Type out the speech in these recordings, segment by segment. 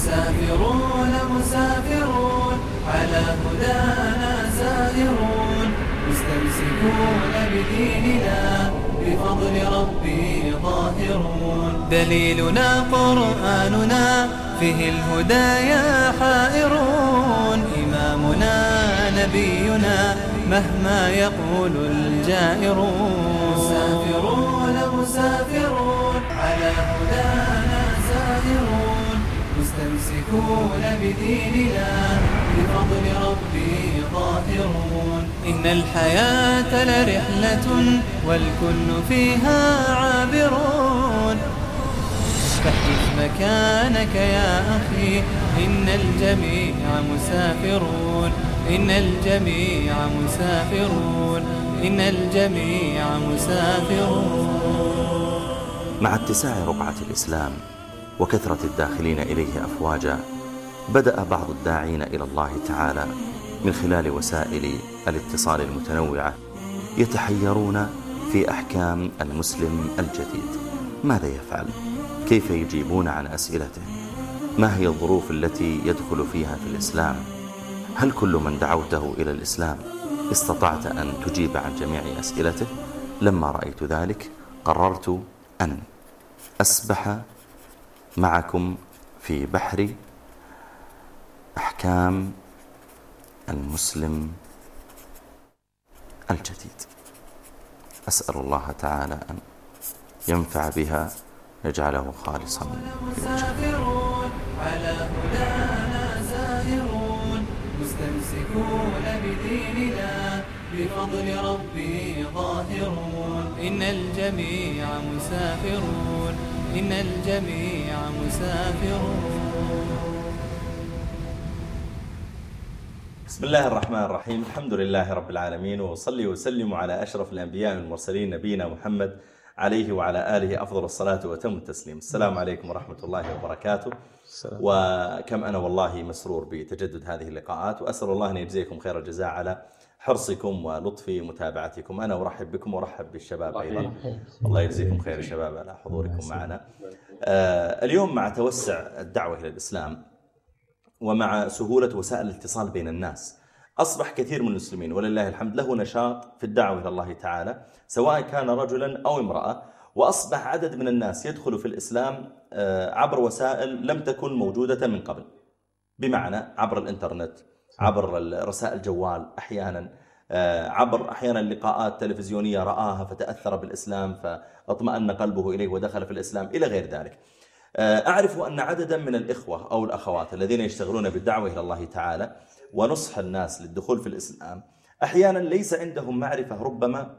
مسافرون مسافرون على هدانا سائرون مستمسكون بديننا بفضل ربي ظاهرون. دليلنا قرآننا فيه الهدايا حائرون. إمامنا نبينا مهما يقول الجائرون. مسافرون مسافرون على هدانا سائرون مستمسكون بديننا بفضل ربي ظاهرون. إن الحياة لرحلة والكل فيها عابرون. فاحجز مكانك يا أخي إن الجميع مسافرون. إن الجميع مسافرون. إن الجميع مسافرون. مع اتساع رقعة الإسلام وكثرة الداخلين إليه أفواجا، بدأ بعض الداعين إلى الله تعالى من خلال وسائل الاتصال المتنوعة يتحيرون في أحكام المسلم الجديد. ماذا يفعل؟ كيف يجيبون عن أسئلته؟ ما هي الظروف التي يدخل فيها في الإسلام؟ هل كل من دعوته إلى الإسلام استطعت أن تجيب عن جميع أسئلته؟ لما رأيت ذلك قررت أن أسبح معكم في بحر أحكام المسلم الجديد. أسأل الله تعالى أن ينفع بها يجعله خالصا مسافرون على هدانا سائرون مستمسكون بديننا بفضل ربي ظاهرون. إن الجميع مسافرون. إن الجميع مسافرون. بسم الله الرحمن الرحيم. الحمد لله رب العالمين، وصلي وسلم على أشرف الأنبياء والمرسلين نبينا محمد عليه وعلى آله أفضل الصلاة وتم التسليم. السلام عليكم ورحمة الله وبركاته. وكم أنا والله مسرور بتجدد هذه اللقاءات، وأسأل الله أن يجزيكم خير الجزاء على حرصكم ولطف متابعتكم. أنا أرحب بكم وأرحب بالشباب أيضا. الله يجزيكم خير الشباب على حضوركم معنا. اليوم مع توسع الدعوة إلى الإسلام ومع سهولة وسائل الاتصال بين الناس، أصبح كثير من المسلمين ولله الحمد له نشاط في الدعوة إلى الله تعالى، سواء كان رجلا أو امرأة. وأصبح عدد من الناس يدخل في الإسلام عبر وسائل لم تكن موجودة من قبل، بمعنى عبر الإنترنت، عبر رسائل جوال، أحيانا عبر أحيانا لقاءات تلفزيونية رآها فتأثر بالإسلام فاطمأن قلبه إليه ودخل في الإسلام إلى غير ذلك. أعرف أن عددا من الإخوة أو الأخوات الذين يشتغلون بالدعوة إلى الله تعالى ونصح الناس للدخول في الإسلام أحيانا ليس عندهم معرفة ربما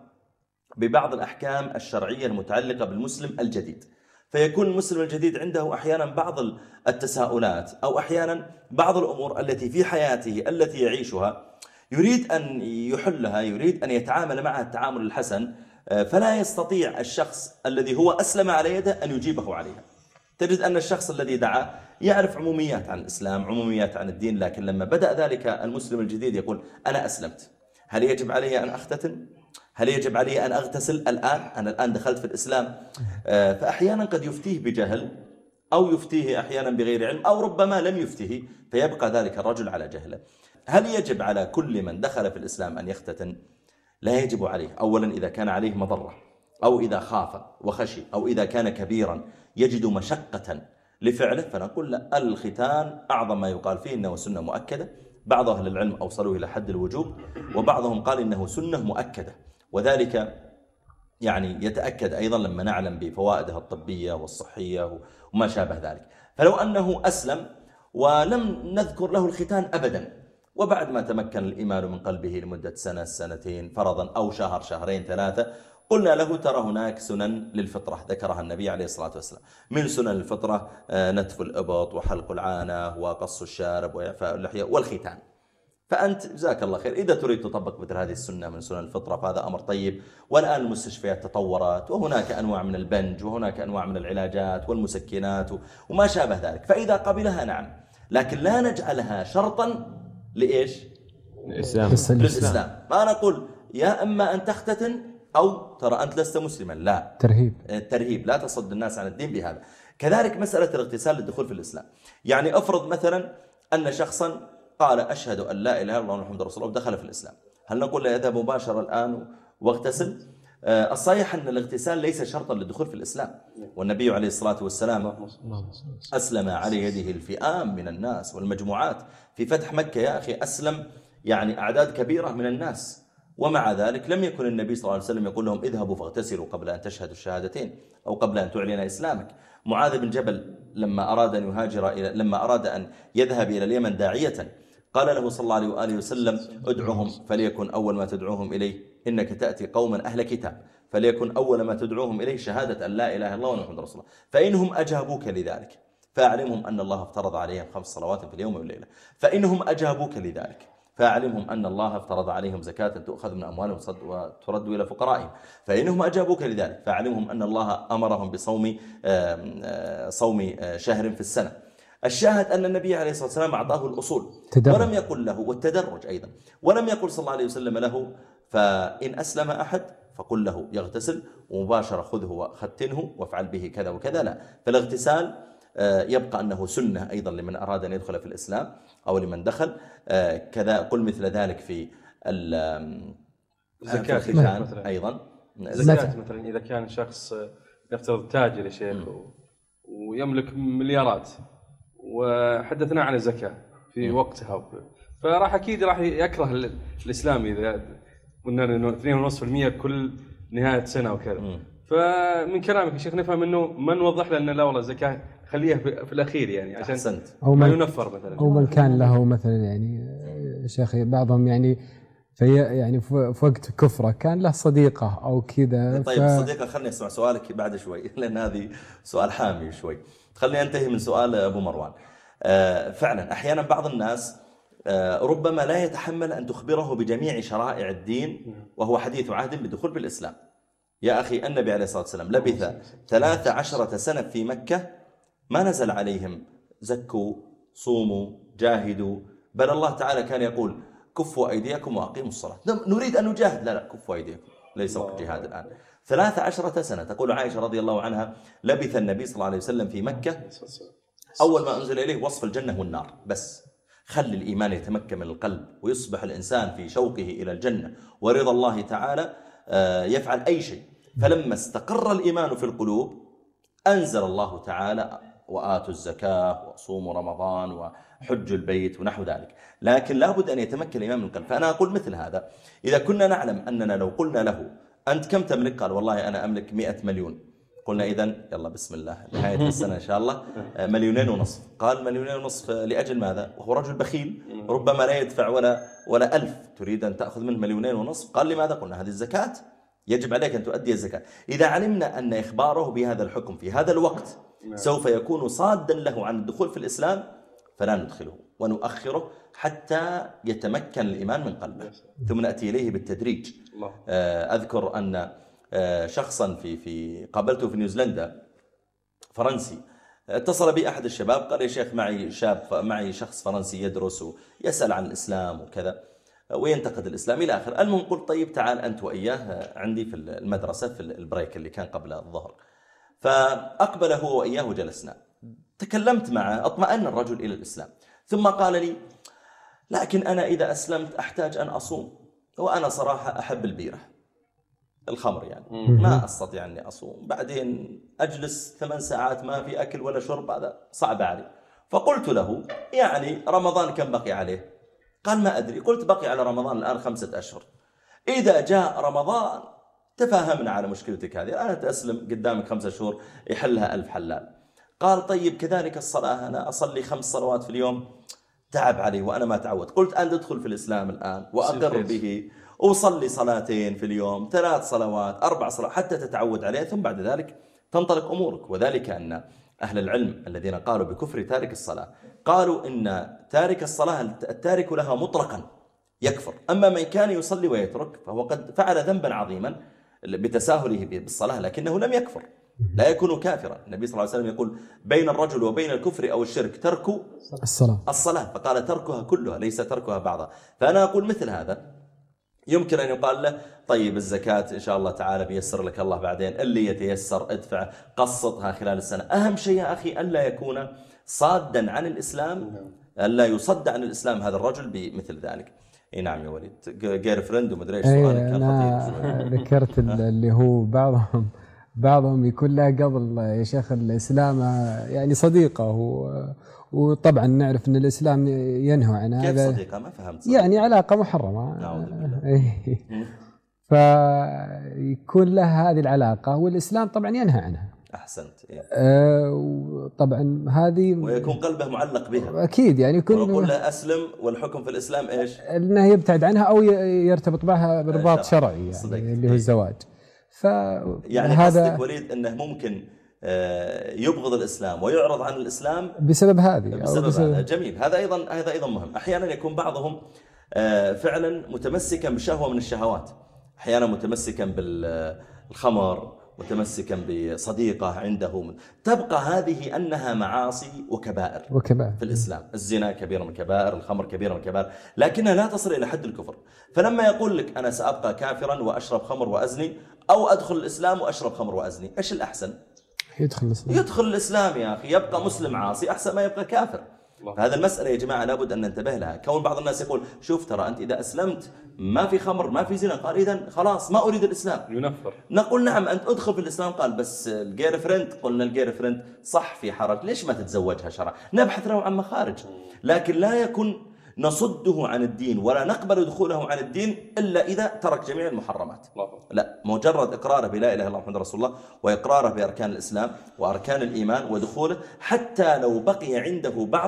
ببعض الأحكام الشرعية المتعلقة بالمسلم الجديد، فيكون المسلم الجديد عنده أحيانا بعض التساؤلات أو أحيانا بعض الأمور التي في حياته التي يعيشها يريد أن يحلها، يريد أن يتعامل معها التعامل الحسن، فلا يستطيع الشخص الذي هو أسلم على يده أن يجيبه عليها. تجد أن الشخص الذي دعا يعرف عموميات عن الإسلام، عموميات عن الدين، لكن لما بدأ ذلك المسلم الجديد يقول أنا أسلمت، هل يجب علي أن أختتن؟ هل يجب علي أن أغتسل الآن؟ أنا الآن دخلت في الإسلام. فأحيانا قد يفتيه بجهل أو يفتيه أحيانا بغير علم أو ربما لم يفتيه فيبقى ذلك الرجل على جهله. هل يجب على كل من دخل في الإسلام أن يختتن؟ لا يجب عليه. أولا إذا كان عليه مضرة أو إذا خاف وخشي أو إذا كان كبيرا يجد مشقة لفعله فنقول له الختان أعظم ما يقال فيه إنه سنة مؤكدة. بعض أهل العلم أوصلوه إلى حد الوجوب، وبعضهم قال إنه سنة مؤكدة، وذلك يعني يتأكد أيضا لما نعلم بفوائدها الطبية والصحية وما شابه ذلك. فلو أنه أسلم ولم نذكر له الختان أبدا، وبعد ما تمكن الإيمان من قلبه لمدة سنة سنتين فرضا أو شهر شهرين ثلاثة، قلنا له ترى هناك سنن للفطرة ذكرها النبي عليه الصلاة والسلام. من سنن الفطرة نتف الإبط وحلق العانة وقص الشارب وإعفاء اللحية والختان. فأنت جزاك الله خير إذا تريد تطبق مثل هذه السنة من سنن الفطرة فهذا أمر طيب. والآن المستشفيات تطورت وهناك أنواع من البنج وهناك أنواع من العلاجات والمسكنات وما شابه ذلك، فإذا قبلها نعم، لكن لا نجعلها شرطا لإيش؟ للإسلام. ما نقول يا أما أن تختتن أو ترى أنت لست مسلما، لا، ترهيب لا تصد الناس عن الدين بهذا. كذلك مسألة الاغتسال للدخول في الإسلام. يعني أفرض مثلا أن شخصا قال أشهد أن لا إله إلا الله محمد رسول الله ودخل في الإسلام، هل نقول له يذهب مباشرة الآن واغتسل؟ الصحيح أن الاغتسال ليس شرطا للدخول في الإسلام، والنبي عليه الصلاة والسلام أسلم على يده الفئام من الناس والمجموعات في فتح مكة. يا أخي أسلم يعني أعداد كبيرة من الناس، ومع ذلك لم يكن النبي صلى الله عليه وسلم يقول لهم اذهبوا فاغتسلوا قبل أن تشهدوا الشهادتين أو قبل أن تعلن إسلامك. معاذ بن جبل لما أراد أن يذهب إلى اليمن داعية، قال له صلى الله عليه وآله وسلم ادعهم فليكن أول ما تدعوهم إليه إنك تأتي قوما أهل كتاب، فليكن أول ما تدعوهم إليه شهادة أن لا إله إلا الله ومحمد رسول الله، فإنهم أجابوك لذلك فأعلمهم أن الله افترض عليهم 5 صلوات في اليوم والليلة، فإنهم أجابوك لذلك فأعلمهم أن الله افترض عليهم زكاة تؤخذ من أموالهم وترد إلى فقرائهم، فإنهم أجابوك لذلك فأعلمهم أن الله أمرهم بصوم شهر في السنة. الشاهد أن النبي عليه الصلاة والسلام أعطاه الأصول ولم يقل له، والتدرج أيضا، ولم يقل صلى الله عليه وسلم له فإن أسلم أحد فقل له يغتسل ومباشرة خذه وختنه وافعل به كذا وكذا، لا. فالاغتسال يبقى أنه سنة أيضا لمن أراد أن يدخل في الإسلام أو لمن دخل. كذا قل مثل ذلك في الزكاة أيضا. زكاة مثلا إذا كان شخص نفترض تاجر يا شيخ ويملك مليارات وحدثنا عن الزكاة في وقتها، فراح أكيد راح يكره الإسلام إذا قلنا إنه 2.5% كل نهاية سنة وكذا. فمن كلامك يا شيخ نفهم إنه ما نوضح له إن لا والله الزكاة خليها في الأخير يعني عشان ما ينفر مثلا، أو من كان له مثلا يعني شيخ بعضهم يعني في وقت كفره كان له صديقة أو كذا. طيب صديقة خلني أسمع سؤالك بعد شوي لأن هذه سؤال حامي شوي. خلني أنتهي من سؤال أبو مروان. فعلا أحيانا بعض الناس ربما لا يتحمل أن تخبره بجميع شرائع الدين وهو حديث عهد بالدخول بالإسلام. يا أخي النبي عليه الصلاة والسلام لبث 13 سنة في مكة ما نزل عليهم زكوا صوموا جاهدوا، بل الله تعالى كان يقول كفوا أيديكم وأقيموا الصلاة. نريد أن نجاهد، لا كفوا أيديكم، ليس وقت جهاد الآن. 13 سنة. تقول عائشة رضي الله عنها لبث النبي صلى الله عليه وسلم في مكة أول ما أنزل إليه وصف الجنة والنار بس. خل الإيمان يتمكن من القلب ويصبح الإنسان في شوقه إلى الجنة ورضا الله تعالى يفعل أي شيء. فلما استقر الإيمان في القلوب أنزل الله تعالى وآتوا الزكاة وصوموا رمضان وحجوا البيت ونحو ذلك. لكن لابد أن يتمكن الإيمان من القلب. فأنا أقول مثل هذا إذا كنا نعلم أننا لو قلنا له أنت كم تملك؟ قال والله أنا أملك 100 مليون. قلنا إذن يلا بسم الله نهاية السنة إن شاء الله 2.5 مليون. قال 2.5 مليون لأجل ماذا؟ وهو رجل بخيل ربما لا يدفع ولا 1000، تريد أن تأخذ منه 2.5 مليون. قال لماذا؟ قلنا هذه الزكاة، يجب عليك أن تؤدي الزكاة. إذا علمنا أن إخباره بهذا الحكم في هذا الوقت سوف يكون صادا له عن الدخول في الإسلام فلا ندخله ونؤخره حتى يتمكن الإيمان من قلبه ثم نأتي إليه بالتدريج. أذكر أن شخصا في قابلته في نيوزيلندا فرنسي، اتصل بي أحد الشباب قال يا شيخ معي شخص فرنسي يدرس ويسأل عن الإسلام وكذا وينتقد الإسلام إلى آخر. المهم قلت طيب تعال أنت وإياه عندي في المدرسة في البريك اللي كان قبل الظهر. فأقبل هو وإياه جلسنا، تكلمت معه، اطمأن الرجل إلى الإسلام، ثم قال لي لكن أنا إذا أسلمت أحتاج أن أصوم، وأنا صراحة أحب البيرة الخمر يعني ما أستطيع أني أصوم، بعدين أجلس 8 ساعات ما في أكل ولا شرب، هذا صعب علي. فقلت له يعني رمضان كم بقي عليه؟ قال ما أدري. قلت بقي على رمضان الآن 5 أشهر، إذا جاء رمضان تفاهمنا على مشكلتك هذه، أنا تأسلم قدامك 5 شهور يحلها 1000 حلال. قال طيب كذلك الصلاة، أنا أصلي 5 صلوات في اليوم تعب علي وأنا ما تعود. قلت أن تدخل في الإسلام الآن وأقر به وصلي 2 صلوات في اليوم 3 صلوات 4 صلوات حتى تتعود عليها، ثم بعد ذلك تنطلق أمورك. وذلك أن أهل العلم الذين قالوا بكفر تارك الصلاة قالوا إن تارك الصلاة التارك لها مطلقا يكفر، أما من كان يصلي ويترك فهو قد فعل ذنبا عظيما بتساهله بالصلاة لكنه لم يكفر، لا يكون كافرا. النبي صلى الله عليه وسلم يقول بين الرجل وبين الكفر أو الشرك ترك الصلاة، فقال تركها كلها ليس تركها بعضها. فأنا أقول مثل هذا يمكن أن يقال له طيب الزكاة إن شاء الله تعالى بيسر لك الله بعدين، اللي يتيسر ادفع، قسطها خلال السنة. أهم شيء يا أخي ألا يكون صادا عن الإسلام، ألا يصد عن الإسلام هذا الرجل بمثل ذلك. اي نعم يا وليد، جير فريند ومدري ايش سؤالك كان خطير. ذكرت اللي هو بعضهم يكون له قبل يا شيخ الإسلام يعني صديقة، وطبعا نعرف أن الإسلام ينهى عنها. كيف صديقة؟ ما فهمت صديقة. يعني علاقة محرمة. نعوذ بالله. فيكون له هذه العلاقة والإسلام طبعا ينهى عنها. أحسنت. طبعا هذه ويكون قلبه معلق بها. أكيد يعني يقول له أسلم والحكم في الإسلام إيش؟ أنه يبتعد عنها أو يرتبط معها برباط شرعي يعني اللي هو الزواج. يعني قصدك وليد أنه ممكن يبغض الإسلام ويعرض عن الإسلام بسبب هذه. بسبب جميل. هذا أيضا مهم. أحيانا يكون بعضهم فعلا متمسكا بشهوة من الشهوات، أحيانا متمسكا بالخمر، متمسكا بصديقة عنده، تبقى هذه أنها معاصي وكبائر في الإسلام. الزنا كبيرة من الكبائر، الخمر كبيرة من الكبائر، لكنها لا تصل إلى حد الكفر. فلما يقول لك أنا سأبقى كافرا وأشرب خمر وأزني، أو أدخل الإسلام وأشرب خمر وأزني، إيش الأحسن؟ يدخل الإسلام يا أخي، يبقى مسلم عاصي أحسن ما يبقى كافر. هذا المسألة يا جماعة لابد أن ننتبه لها. كون بعض الناس يقول شوف ترى أنت إذا أسلمت ما في خمر ما في زنا، قال إذن خلاص ما أريد الإسلام، ينفر. نقول نعم أنت أدخل في الإسلام، قال بس الجير فريند، قلنا الجير فريند صح في حرج، ليش ما تتزوجها شرعا؟ نبحث له عن مخارج، لكن لا يكن نصده عن الدين ولا نقبل دخوله عن الدين إلا إذا ترك جميع المحرمات. لا، مجرد إقراره بلا إله إلا الله محمد رسول الله، وإقراره بأركان الإسلام وأركان الإيمان ودخوله، حتى لو بقي عنده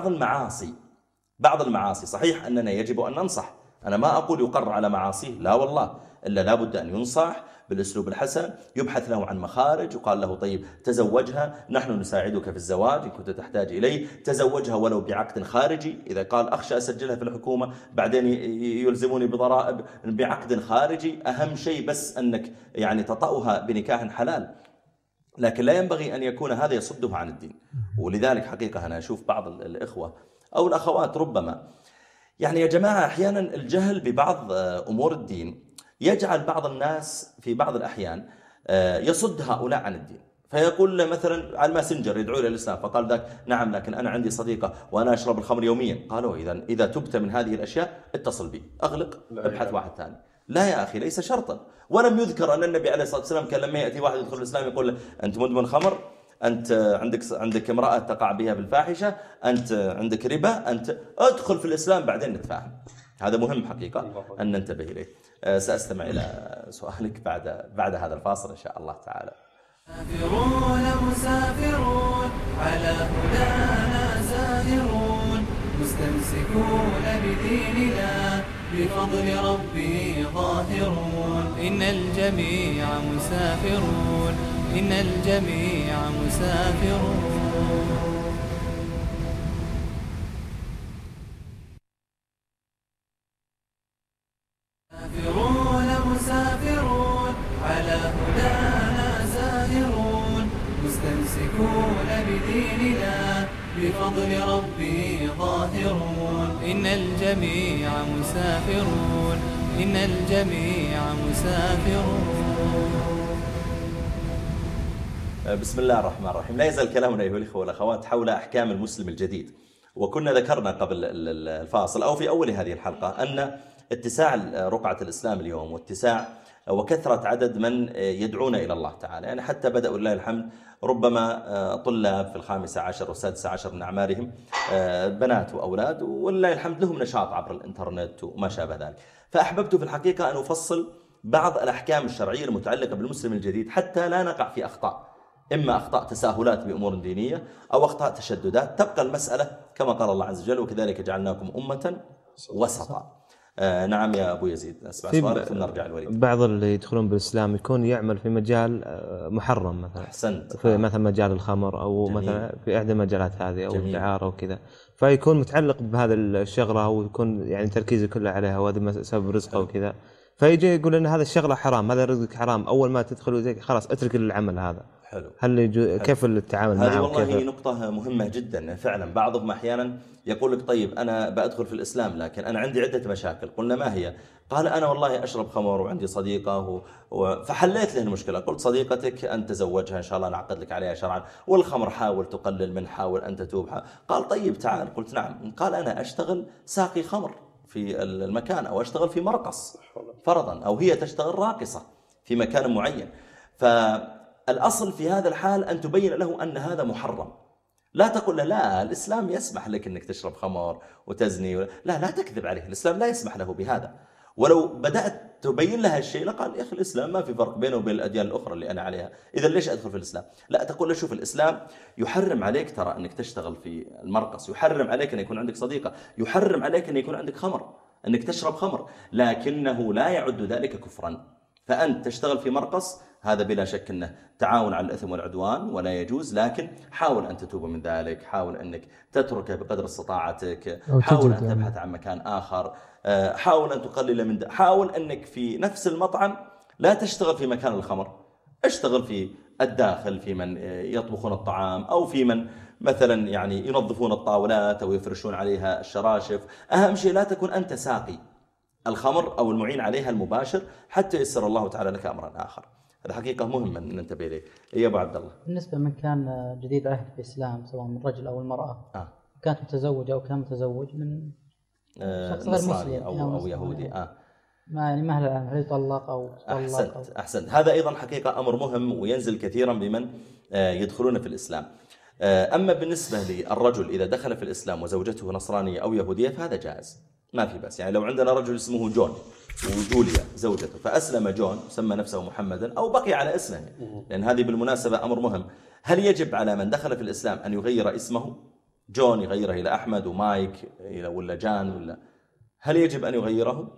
بعض المعاصي صحيح أننا يجب أن ننصح، أنا ما أقول يقر على معاصيه، لا والله، إلا لابد أن ينصح بالأسلوب الحسن، يبحث له عن مخارج، يقال له طيب تزوجها، نحن نساعدك في الزواج إن كنت تحتاج إليه، تزوجها ولو بعقد خارجي، إذا قال أخشى أسجلها في الحكومة بعدين يلزموني بضرائب، بعقد خارجي، أهم شيء بس أنك يعني تطأها بنكاح حلال. لكن لا ينبغي أن يكون هذا يصده عن الدين. ولذلك حقيقة أنا أشوف بعض الإخوة أو الأخوات ربما يعني يا جماعة أحيانا الجهل ببعض أمور الدين يجعل بعض الناس في بعض الأحيان يصد هؤلاء عن الدين، فيقول له مثلا على الماسنجر يدعو إلى الإسلام، فقال ذاك نعم لكن أنا عندي صديقة وأنا أشرب الخمر يوميا، قالوا إذا تبت من هذه الأشياء اتصل بي، أغلق، ابحث واحد ثاني. لا يا أخي، ليس شرطا. ولم يذكر أن النبي عليه الصلاة والسلام كان لما يأتي واحد يدخل الإسلام يقول له أنت مدمن خمر، أنت عندك امرأة تقع بها بالفاحشة، أنت عندك ربا، أنت ادخل في الإسلام بعدين نتفاهم. هذا مهم حقيقة أن ننتبه إليه. سأستمع إلى سؤالك بعد هذا الفاصل إن شاء الله تعالى. مسافرون على هدانا زاهرون، مستمسكون بديننا بفضل ربي ظاهرون. إن الجميع مسافرون، إن الجميع مسافرون. مسافرون على هدانا زاهرون، مستمسكون بديننا بفضل ربي ظاهرون. إن الجميع مسافرون، إن الجميع مسافرون. بسم الله الرحمن الرحيم. لا يزال كلامنا أيها الأخوة والأخوات حول أحكام المسلم الجديد، وكنا ذكرنا قبل الفاصل أو في أول هذه الحلقة أن اتساع رقعة الإسلام اليوم واتساع وكثرة عدد من يدعون إلى الله تعالى، يعني حتى بدأوا لله الحمد ربما طلاب في 15 و16 من أعمارهم، بنات وأولاد، ولله الحمد لهم نشاط عبر الإنترنت وما شابه ذلك. فأحببت في الحقيقة أن أفصل بعض الأحكام الشرعية المتعلقة بالمسلم الجديد حتى لا نقع في أخطاء، إما أخطاء تساهلات بأمور دينية أو أخطاء تشددات، تبقى المسألة كما قال الله عز وجل وكذلك جعلناكم أمة وسطا. نعم يا أبو يزيد، أسمع سؤالك ثم نرجع الوليد. بعض اللي يدخلون بالإسلام يكون يعمل في مجال محرم مثلا، أحسنت، في مثلا مجال الخمر أو جميل. مثلا في إحدى المجالات هذه أو الدعارة وكذا، فيكون متعلق بهذا الشغلة ويكون يعني تركيزه كله عليها وهذا سبب رزقه وكذا، فيجي يقول ان هذا الشغله حرام، هذا رزقك حرام، اول ما تدخل زي خلاص اترك العمل هذا. حلو. كيف التعامل معه؟ هذه والله نقطة مهمة جدا فعلا. بعضهم أحيانا يقول لك طيب أنا بأدخل في الإسلام لكن أنا عندي عدة مشاكل. قلنا ما هي؟ قال أنا والله أشرب خمر وعندي صديقة فحليت له المشكلة. قلت صديقتك أن تزوجها إن شاء الله نعقد لك عليها شرعا، والخمر حاول تقلل منه، حاول أن تتوب. قال طيب تعال. قلت نعم. قال أنا أشتغل ساقي خمر في المكان، أو أشتغل في مرقص فرضا، أو هي تشتغل راقصة في مكان معين. فالأصل في هذا الحال أن تبين له أن هذا محرم. لا تقول له لا الإسلام يسمح لك أنك تشرب خمر وتزني، لا تكذب عليه، الإسلام لا يسمح له بهذا. ولو بدأت تبين لها الشيء لقال يا أخي الإسلام ما في فرق بينه وبين الأديان الأخرى اللي أنا عليها، إذا ليش أدخل في الإسلام؟ لا، تقول له شوف الإسلام يحرم عليك ترى أنك تشتغل في المرقص، يحرم عليك أن يكون عندك صديقة، يحرم عليك أن يكون عندك خمر، أنك تشرب خمر، لكنه لا يعد ذلك كفرا. فأنت تشتغل في مرقص، هذا بلا شك أنه تعاون على الإثم والعدوان ولا يجوز، لكن حاول أن تتوب من ذلك، حاول أنك تتركه بقدر استطاعتك، حاول أن تبحث عن مكان آخر، حاول أن تقلل من حاول أنك في نفس المطعم لا تشتغل في مكان الخمر، اشتغل في الداخل في من يطبخون الطعام، أو في من مثلا يعني ينظفون الطاولات أو يفرشون عليها الشراشف. أهم شيء لا تكون أنت ساقي الخمر أو المعين عليها المباشر، حتى يسر الله تعالى لك أمرا آخر. هذا حقيقة مهمة أن ننتبه إليه. يا أبو عبد الله، بالنسبة من كان جديد عهد في الإسلام سواء من رجل أو المرأة، كانت متزوجة أو كان متزوج من شخص غير مسلم أو يهودي، ما يعني ما هل يطلق أو أحسنت. هذا أيضا حقيقة أمر مهم وينزل كثيرا بمن يدخلون في الإسلام. أما بالنسبة للرجل إذا دخل في الإسلام وزوجته نصرانية أو يهودية فهذا جائز، ما في بس. يعني لو عندنا رجل اسمه جون وجوليا زوجته، فأسلم جون سمى نفسه محمدا أو بقي على اسمه، لأن هذه بالمناسبة أمر مهم. هل يجب على من دخل في الإسلام أن يغير اسمه؟ جون يغيره إلى أحمد، ومايك ولا جان، ولا هل يجب أن يغيره؟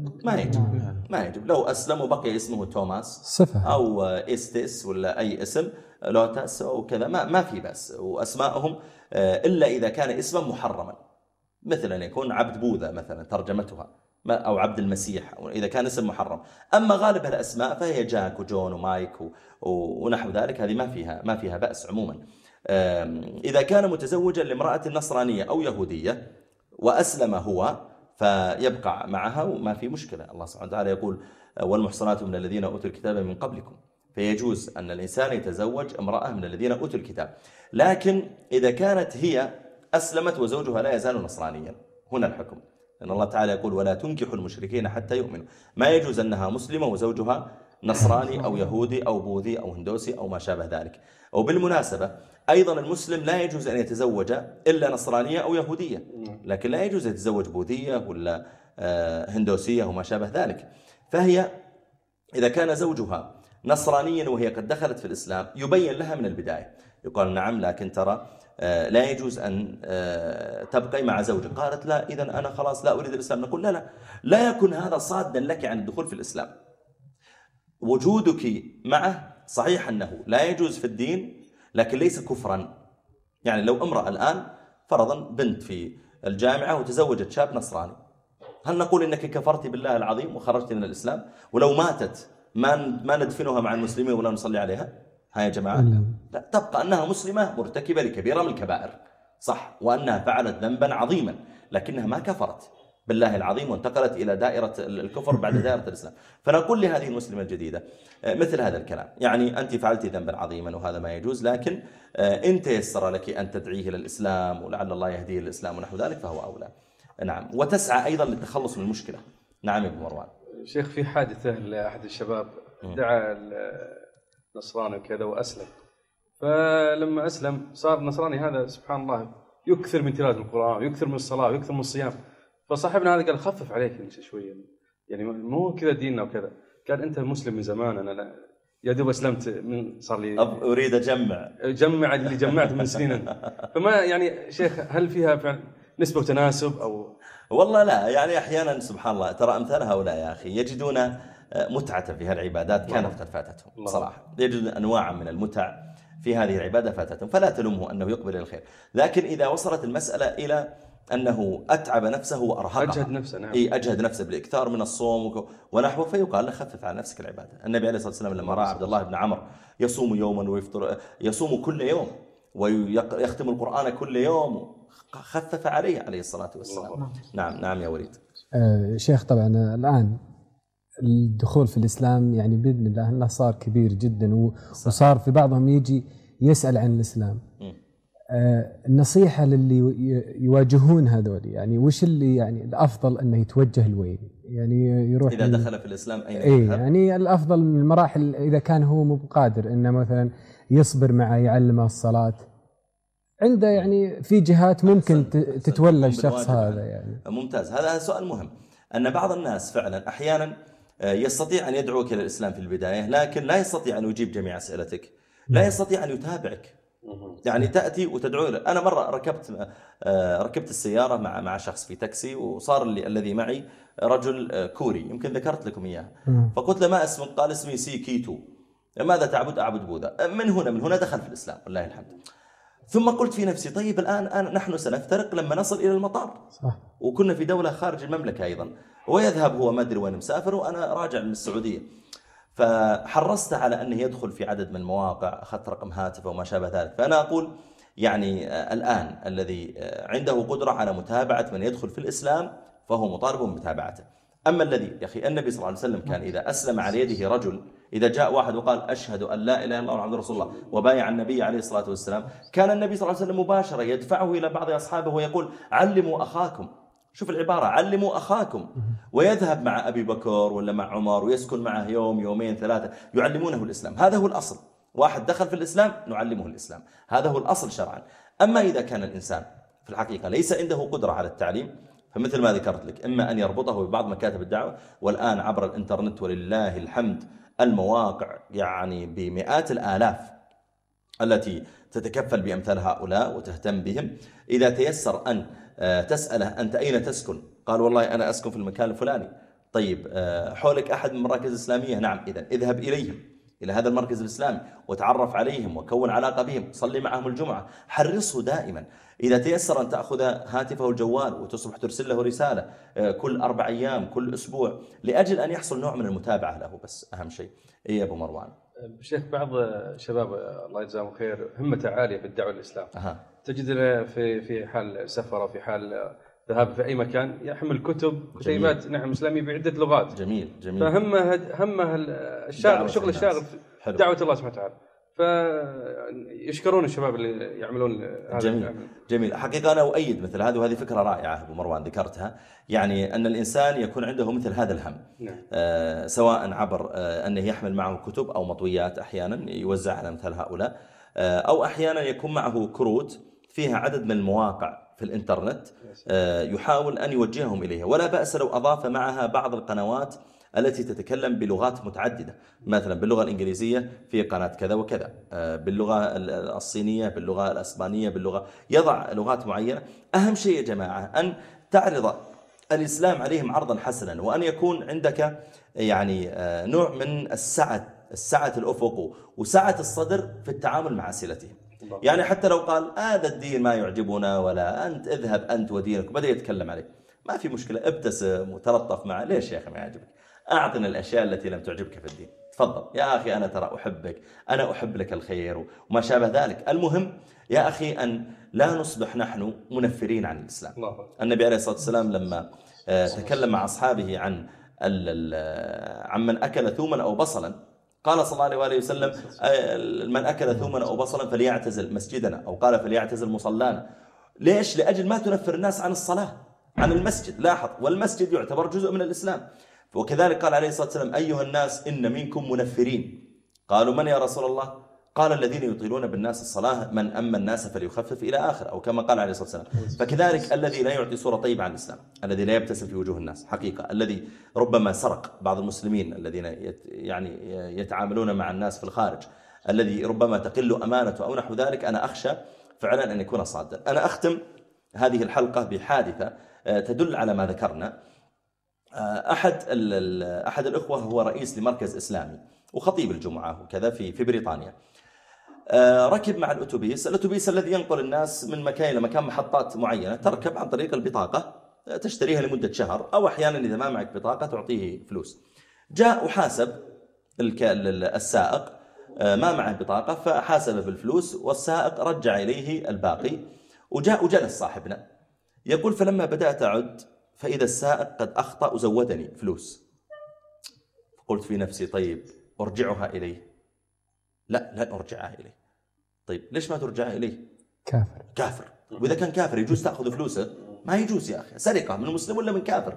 ما يجب. لو أسلم وبقي اسمه توماس صفة أو إستيس ولا أي اسم، لوتاس أو كذا، ما في بس. وأسماءهم إلا إذا كان اسما محرما، مثلا يكون عبد بوذا مثلا ترجمتها، أو عبد المسيح، أو إذا كان اسم محرم. أما غالب الأسماء فهي جاك وجون ومايك ونحو ذلك، هذه ما فيها بأس عموما. إذا كان متزوجا لامرأة نصرانية أو يهودية وأسلم هو فيبقى معها وما في مشكلة. الله سبحانه وتعالى يقول والمحصنات من الذين أوتوا الكتاب من قبلكم، فيجوز أن الإنسان يتزوج امرأة من الذين أوتوا الكتاب. لكن إذا كانت هي أسلمت وزوجها لا يزال نصرانيا، هنا الحكم، لأن الله تعالى يقول ولا تنكحوا المشركين حتى يؤمنوا. ما يجوز أنها مسلمة وزوجها نصراني أو يهودي أو بوذي أو هندوسي أو ما شابه ذلك. وبالمناسبة أيضا المسلم لا يجوز أن يتزوج إلا نصرانية أو يهودية، لكن لا يجوز أن يتزوج بوذية ولا هندوسية وما شابه ذلك. فهي إذا كان زوجها نصرانيا وهي قد دخلت في الإسلام يبين لها من البداية، يقال نعم لكن ترى لا يجوز أن تبقي مع زوجك. قالت لا إذن أنا خلاص لا أريد الإسلام. نقول لا يكن هذا صادا لك عن الدخول في الإسلام. وجودك معه صحيح أنه لا يجوز في الدين، لكن ليس كفرا. يعني لو امرأة الآن فرضا بنت في الجامعة وتزوجت شاب نصراني، هل نقول إنك كفرت بالله العظيم وخرجت من الإسلام؟ ولو ماتت ما ندفنها مع المسلمين ولا نصلي عليها؟ ها يا جماعة، لا، تبقى أنها مسلمة مرتكبة لكبيرة من الكبائر، صح، وأنها فعلت ذنبا عظيما، لكنها ما كفرت بالله العظيم وانتقلت إلى دائرة الكفر بعد دائرة الإسلام. فنقول لهذه المسلمة الجديدة مثل هذا الكلام، يعني أنت فعلت ذنبا عظيما وهذا ما يجوز، لكن إن تيسر لك أن تدعيه إلى الإسلام ولعل الله يهديه للإسلام ونحو ذلك فهو أولى. نعم، وتسعى أيضا للتخلص من المشكلة. نعم يا ابن مروان. شيخ، في حادثة لأحد الشباب دعا النصراني وكذا وأسلم، فلما أسلم صار النصراني هذا سبحان الله يكثر من تلاوة القرآن ويكثر من الصلاة ويكثر من الصيام. فصاحبنا هذا قال خفف عليك شوية، يعني مو كذا ديننا وكذا. قال أنت مسلم من زمان، أنا لا يا دوب أسلمت من صار لي أريد أجمع اللي جمعت من سنين. فما يعني شيخ هل فيها فعلا نسبة وتناسب أو؟ والله لا، يعني أحيانا سبحان الله ترى أمثال هؤلاء يا أخي يجدون متعة في هالعبادات كانت قد فاتتهم صراحة، يجدون أنواع من المتع في هذه العبادة فاتتهم، فلا تلومه أنه يقبل الخير. لكن إذا وصلت المسألة إلى أنه أتعب نفسه وأرهقها، أجهد نفسه. نعم. أجهد نفسه بالإكثار من الصوم ونحوه، فيقال له خفف على نفسك العبادة. النبي عليه الصلاة والسلام لما رأى عبد الله بن عمرو يصوم يوما ويفطر، يصوم كل يوم ويختم القرآن كل يوم، خفف عليه الصلاة والسلام. نعم يا وليد. شيخ، طبعا الآن الدخول في الإسلام يعني بإذن الله أنه صار كبير جدا، وصار في بعضهم يجي يسأل عن الإسلام. النصيحة للي يواجهون هذول، يعني وش اللي يعني الأفضل أنه يتوجه لوين؟ يعني يروح إذا دخل في الإسلام أين يعني الأفضل من المراحل إذا كان هو مو بقادر إنه مثلا يصبر معه، يعلمه الصلاة عنده، يعني في جهات ممكن تتولى الشخص هذا يعني. ممتاز، هذا سؤال مهم. أن بعض الناس فعلا أحيانا يستطيع أن يدعوك إلى الإسلام في البداية، لكن لا يستطيع أن يجيب جميع أسئلتك، لا يستطيع أن يتابعك. يعني تأتي وتدعو له. أنا مرة ركبت السيارة مع شخص في تاكسي، وصار الذي معي رجل كوري، يمكن ذكرت لكم إياه. فقلت له ما اسمك؟ قال اسمي سي كيتو. ماذا تعبد؟ أعبد بوذا. من هنا دخل في الإسلام والله الحمد. ثم قلت في نفسي طيب الآن نحن سنفترق لما نصل إلى المطار. صح. وكنا في دولة خارج المملكة أيضا، ويذهب هو ما أدري وين مسافر وأنا راجع من السعودية. فحرصت على أنه يدخل في عدد من المواقع، أخذت رقم هاتفه وما شابه ذلك. فأنا أقول يعني الآن الذي عنده قدرة على متابعة من يدخل في الإسلام فهو مطالب بمتابعته. أما الذي يا أخي النبي صلى الله عليه وسلم كان إذا أسلم على يده رجل، إذا جاء واحد وقال أشهد أن لا إله إلا الله محمد رسول الله وبايع النبي عليه الصلاة والسلام، كان النبي صلى الله عليه وسلم مباشرة يدفعه إلى بعض أصحابه ويقول علموا أخاكم. شوف العبارة، علموا أخاكم. ويذهب مع أبي بكر ولا مع عمر ويسكن معه يوم يومين ثلاثة يعلمونه الإسلام. هذا هو الأصل. واحد دخل في الإسلام نعلمه الإسلام، هذا هو الأصل شرعا. أما إذا كان الإنسان في الحقيقة ليس عنده قدرة على التعليم، فمثل ما ذكرت لك إما أن يربطه ببعض مكاتب الدعوة، والآن عبر الإنترنت ولله الحمد المواقع يعني بمئات الآلاف التي تتكفل بأمثال هؤلاء وتهتم بهم. إذا تيسر أن تسأله أنت أين تسكن؟ قال والله أنا أسكن في المكان الفلاني. طيب حولك أحد من المراكز الإسلامية؟ نعم. إذن اذهب إليهم، إلى هذا المركز الإسلامي، وتعرف عليهم وكون علاقة بهم، صلي معهم الجمعة. حرصه دائما. إذا تيسر أن تأخذ هاتفه الجوال وتصبح ترسل له رسالة كل 4 أيام كل أسبوع، لأجل أن يحصل نوع من المتابعة له. بس أهم شيء إيه يا أبو مروان؟ شيخ، بعض شباب الله يجزاهم خير همته عالية في الدعوة الإسلام. تجد في حال سفر أو في حال ذهاب في أي مكان يحمل كتيبات نعم إسلامية بعدة لغات. جميل. فهمه الشاغل، شغل الشاغل دعوة الله سبحانه وتعالى. فيشكرون الشباب اللي يعملون هذا. جميل. حقيقة أنا أؤيد مثل هذا، وهذه فكرة رائعة أبو مروان ذكرتها، يعني أن الإنسان يكون عنده مثل هذا الهم. سواء عبر أنه يحمل معه كتب أو مطويات أحيانا يوزع على مثل هؤلاء، أو أحيانا يكون معه كروت فيها عدد من المواقع في الإنترنت يحاول أن يوجههم إليها. ولا بأس لو أضاف معها بعض القنوات التي تتكلم بلغات متعددة، مثلا باللغة الإنجليزية في قناة كذا وكذا، باللغة الصينية، باللغة الأسبانية، يضع لغات معينة. أهم شيء يا جماعة أن تعرض الإسلام عليهم عرضا حسنا، وأن يكون عندك يعني نوع من السعة الأفق وسعة الصدر في التعامل مع أسئلتهم. يعني حتى لو قال هذا الدين ما يعجبنا، ولا أنت اذهب أنت ودينك، بدأ يتكلم عليك، ما في مشكلة، ابتسم وتلطف معه. ليش يا أخي ما يعجبك؟ أعطنا الأشياء التي لم تعجبك في الدين. تفضل يا أخي، أنا ترى أحبك، أنا أحب لك الخير وما شابه ذلك. المهم يا أخي أن لا نصبح نحن منفرين عن الإسلام. النبي عليه الصلاة والسلام لما تكلم مع أصحابه عن من أكل ثوما أو بصلا، قال صلى الله عليه وسلم من أكل ثوما أو بصلا فليعتزل مسجدنا، أو قال فليعتزل مصلانا. ليش؟ لأجل ما تنفر الناس عن الصلاة، عن المسجد. لاحظ، والمسجد يعتبر جزء من الإسلام. وكذلك قال عليه الصلاة والسلام أيها الناس إن منكم منفرين. قالوا من يا رسول الله؟ قال الذين يطيلون بالناس الصلاة، من أما الناس فليخفف إلى آخر، أو كما قال عليه الصلاة والسلام. فكذلك الذي لا يعطي صورة طيبة عن الإسلام، الذي لا يبتسم في وجوه الناس حقيقة، الذي ربما سرق بعض المسلمين الذين يعني يتعاملون مع الناس في الخارج، الذي ربما تقل أمانته أو نحو ذلك، أنا أخشى فعلا أن يكون صادا. أنا أختم هذه الحلقة بحادثة تدل على ما ذكرنا. أحد الأخوة هو رئيس لمركز إسلامي وخطيب الجمعة وكذا في بريطانيا. ركب مع الأتوبيس الذي ينقل الناس من مكان إلى مكان، محطات معينة تركب عن طريق البطاقة تشتريها لمدة شهر، أو أحيانا إذا ما معك بطاقة تعطيه فلوس. جاء وحاسب السائق، ما معه بطاقة فحاسب بالفلوس، والسائق رجع إليه الباقي. وجاء وجلس صاحبنا يقول فلما بدأت أعد فإذا السائق قد أخطأ وزودني فلوس. قلت في نفسي طيب أرجعها إليه؟ لا، لن أرجعها إليه. طيب ليش ما ترجعها إليه؟ كافر. وإذا كان كافر يجوز تأخذ فلوسه؟ ما يجوز يا أخي، سرقة من مسلم ولا من كافر؟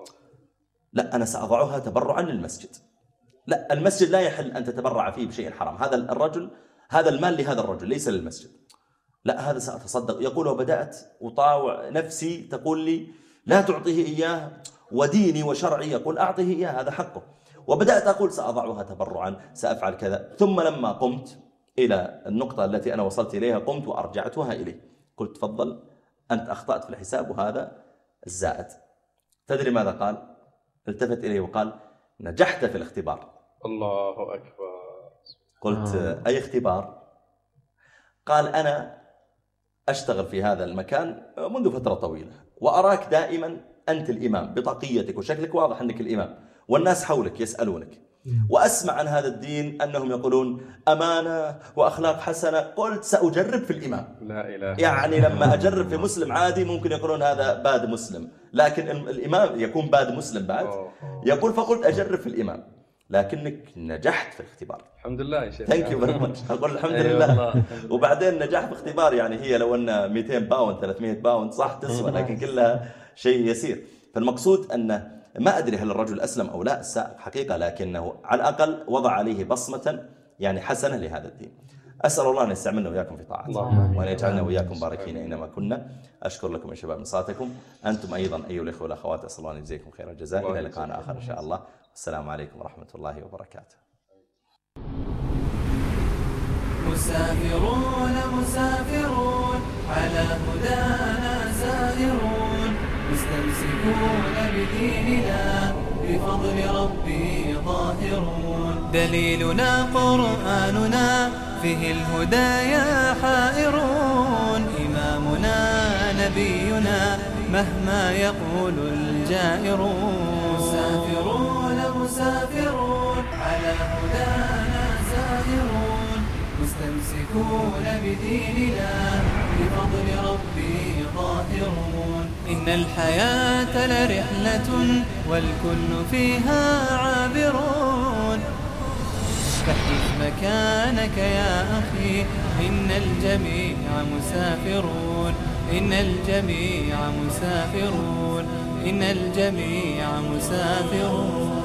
لا، أنا سأضعها تبرعا للمسجد. لا، المسجد لا يحل أن تتبرع فيه بشيء حرام، هذا المال لهذا الرجل ليس للمسجد. لا، هذا سأتصدق. يقول وبدأت أطاوع نفسي تقول لي لا تعطيه إياه، وديني وشرعي يقول أعطيه إياه، هذا حقه. وبدأت أقول سأضعها تبرعا، سأفعل كذا. ثم لما قمت إلى النقطة التي أنا وصلت إليها قمت وأرجعتها إليه. قلت تفضل أنت أخطأت في الحساب وهذا الزائد. تدري ماذا قال؟ التفت إليه وقال نجحت في الاختبار. الله أكبر. قلت أي اختبار؟ قال أنا أشتغل في هذا المكان منذ فترة طويلة، وأراك دائما أنت الإمام بطاقيتك وشكلك واضح أنك الإمام، والناس حولك يسألونك، وأسمع عن هذا الدين أنهم يقولون أمانة وأخلاق حسنة. قلت سأجرب في الإمام. لا إله. يعني لما أجرب في مسلم عادي ممكن يقولون هذا باد مسلم، لكن الإمام يكون باد مسلم بعد. يقول فقلت أجرب في الإمام، لكنك نجحت في الاختبار. الحمد لله يا شيخ. ثانك يو فيري ماتش. أقول الحمد لله. وبعدين نجاح في اختبار، يعني هي لو أن 200 باوند 300 باوند صح تسوى، لكن كلها شيء يسير. فالمقصود أن ما أدري هل الرجل أسلم أو لا السائق حقيقة، لكنه على الأقل وضع عليه بصمة يعني حسنة لهذا الدين. أسأل الله أن يستعملنا وإياكم في طاعته، وأن يجعلنا وإياكم باركين أينما كنا. أشكر لكم يا شباب من صلاتكم، أنتم أيضا أيها الأخوة والأخوات، أسأل الله أن يجزيكم خير الجزاء. إلى لقاء آخر إن شاء الله، والسلام عليكم ورحمة الله وبركاته. مسافرون على هدانا سائرون، مستمسكون بديننا بفضل ربي ظاهرون. دليلنا قرآننا فيه الهدايا حائرون، إمامنا نبينا مهما يقول الجائرون. مسافرون على هدانا سائرون، مستمسكون بديننا بفضل ربي ظاهرون. إن الحياة لرحلة والكل فيها عابرون، فاحجز مكانك يا أخي، إن الجميع مسافرون. إن الجميع مسافرون. إن الجميع مسافرون.